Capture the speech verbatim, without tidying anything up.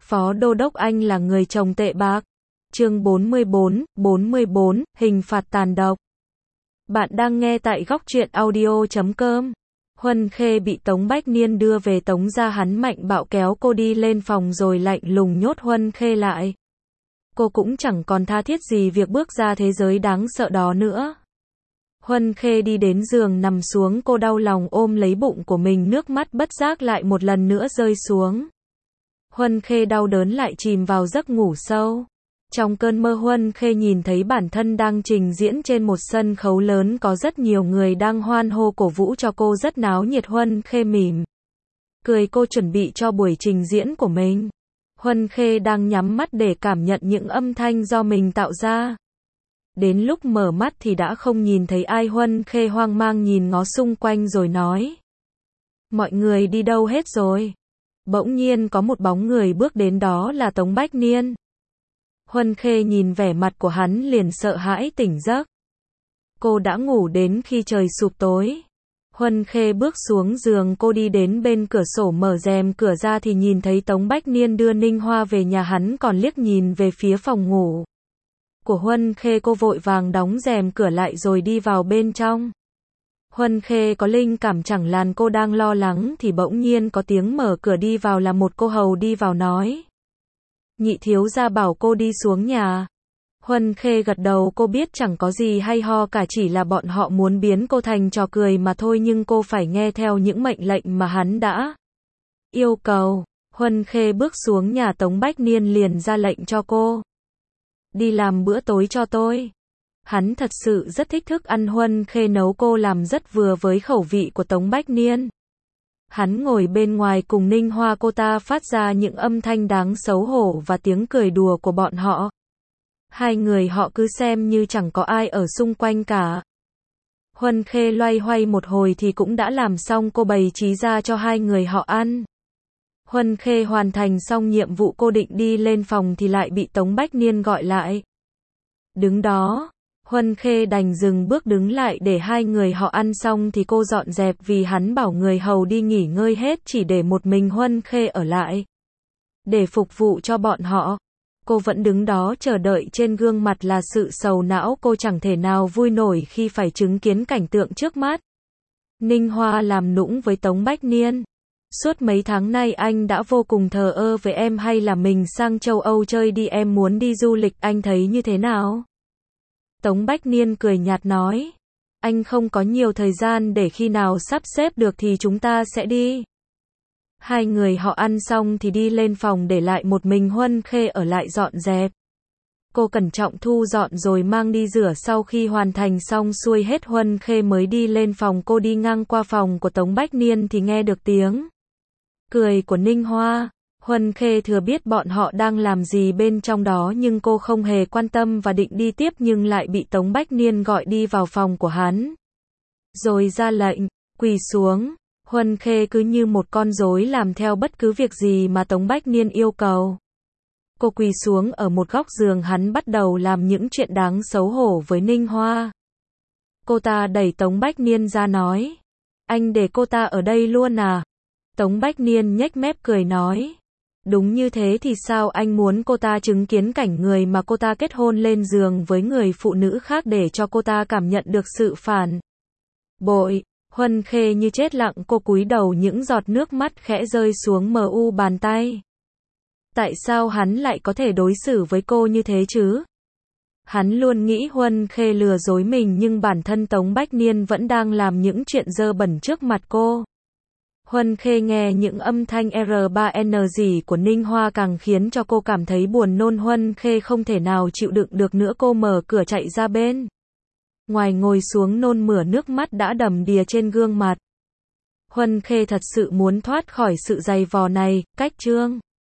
Phó Đô đốc Anh là người chồng tệ bạc. Chương bốn mươi bốn, bốn mươi bốn, hình phạt tàn độc. Bạn đang nghe tại góc truyện audio chấm com. Huân Khê bị Tống Bách Niên đưa về Tống gia, hắn mạnh bạo kéo cô đi lên phòng rồi lạnh lùng nhốt Huân Khê lại. Cô cũng chẳng còn tha thiết gì việc bước ra thế giới đáng sợ đó nữa. Huân Khê đi đến giường nằm xuống, cô đau lòng ôm lấy bụng của mình, nước mắt bất giác lại một lần nữa rơi xuống. Huân Khê đau đớn lại chìm vào giấc ngủ sâu. Trong cơn mơ, Huân Khê nhìn thấy bản thân đang trình diễn trên một sân khấu lớn, có rất nhiều người đang hoan hô cổ vũ cho cô, rất náo nhiệt. Huân Khê mỉm cười, cô chuẩn bị cho buổi trình diễn của mình. Huân Khê đang nhắm mắt để cảm nhận những âm thanh do mình tạo ra. Đến lúc mở mắt thì đã không nhìn thấy ai. Huân Khê hoang mang nhìn ngó xung quanh rồi nói: mọi người đi đâu hết rồi? Bỗng nhiên có một bóng người bước đến, đó là Tống Bách Niên. Huân Khê nhìn vẻ mặt của hắn liền sợ hãi tỉnh giấc. Cô đã ngủ đến khi trời sụp tối. Huân Khê bước xuống giường, cô đi đến bên cửa sổ, mở rèm cửa ra thì nhìn thấy Tống Bách Niên đưa Ninh Hoa về nhà, hắn còn liếc nhìn về phía phòng ngủ của Huân Khê. Cô vội vàng đóng rèm cửa lại rồi đi vào bên trong. Huân Khê có linh cảm chẳng làn cô đang lo lắng thì bỗng nhiên có tiếng mở cửa, đi vào là một cô hầu đi vào nói: nhị thiếu gia bảo cô đi xuống nhà. Huân Khê gật đầu, cô biết chẳng có gì hay ho cả, chỉ là bọn họ muốn biến cô thành trò cười mà thôi, nhưng cô phải nghe theo những mệnh lệnh mà hắn đã yêu cầu. Huân Khê bước xuống nhà, Tống Bách Niên liền ra lệnh cho cô: đi làm bữa tối cho tôi. Hắn thật sự rất thích thức ăn Huân Khê nấu, cô làm rất vừa với khẩu vị của Tống Bách Niên. Hắn ngồi bên ngoài cùng Ninh Hoa, cô ta phát ra những âm thanh đáng xấu hổ và tiếng cười đùa của bọn họ. Hai người họ cứ xem như chẳng có ai ở xung quanh cả. Huân Khê loay hoay một hồi thì cũng đã làm xong, cô bày trí ra cho hai người họ ăn. Huân Khê hoàn thành xong nhiệm vụ, cô định đi lên phòng thì lại bị Tống Bách Niên gọi lại. Đứng đó, Huân Khê đành dừng bước đứng lại để hai người họ ăn xong thì cô dọn dẹp, vì hắn bảo người hầu đi nghỉ ngơi hết, chỉ để một mình Huân Khê ở lại để phục vụ cho bọn họ. Cô vẫn đứng đó chờ đợi, trên gương mặt là sự sầu não, cô chẳng thể nào vui nổi khi phải chứng kiến cảnh tượng trước mắt. Ninh Hoa làm nũng với Tống Bách Niên: suốt mấy tháng nay anh đã vô cùng thờ ơ với em, hay là mình sang châu Âu chơi đi, em muốn đi du lịch, anh thấy như thế nào? Tống Bách Niên cười nhạt nói: anh không có nhiều thời gian, để khi nào sắp xếp được thì chúng ta sẽ đi. Hai người họ ăn xong thì đi lên phòng, để lại một mình Huân Khê ở lại dọn dẹp. Cô cẩn trọng thu dọn rồi mang đi rửa. Sau khi hoàn thành xong xuôi hết, Huân Khê mới đi lên phòng. Cô đi ngang qua phòng của Tống Bách Niên thì nghe được tiếng cười của Ninh Hoa. Huân Khê thừa biết bọn họ đang làm gì bên trong đó, nhưng cô không hề quan tâm và định đi tiếp, nhưng lại bị Tống Bách Niên gọi đi vào phòng của hắn rồi ra lệnh quỳ xuống. Huân Khê cứ như một con rối làm theo bất cứ việc gì mà Tống Bách Niên yêu cầu. Cô quỳ xuống ở một góc giường, hắn bắt đầu làm những chuyện đáng xấu hổ với Ninh Hoa. Cô ta đẩy Tống Bách Niên ra nói: anh để cô ta ở đây luôn à? Tống Bách Niên nhếch mép cười nói: đúng như thế thì sao, anh muốn cô ta chứng kiến cảnh người mà cô ta kết hôn lên giường với người phụ nữ khác, để cho cô ta cảm nhận được sự phản bội. Huân Khê như chết lặng, cô cúi đầu, những giọt nước mắt khẽ rơi xuống mờ u bàn tay. Tại sao hắn lại có thể đối xử với cô như thế chứ? Hắn luôn nghĩ Huân Khê lừa dối mình, nhưng bản thân Tống Bách Niên vẫn đang làm những chuyện dơ bẩn trước mặt cô. Huân Khê nghe những âm thanh R ba N gì của Ninh Hoa càng khiến cho cô cảm thấy buồn nôn. Huân Khê không thể nào chịu đựng được nữa, cô mở cửa chạy ra bên ngoài, ngồi xuống nôn mửa, nước mắt đã đầm đìa trên gương mặt. Huân Khê thật sự muốn thoát khỏi sự dày vò này. Cách chương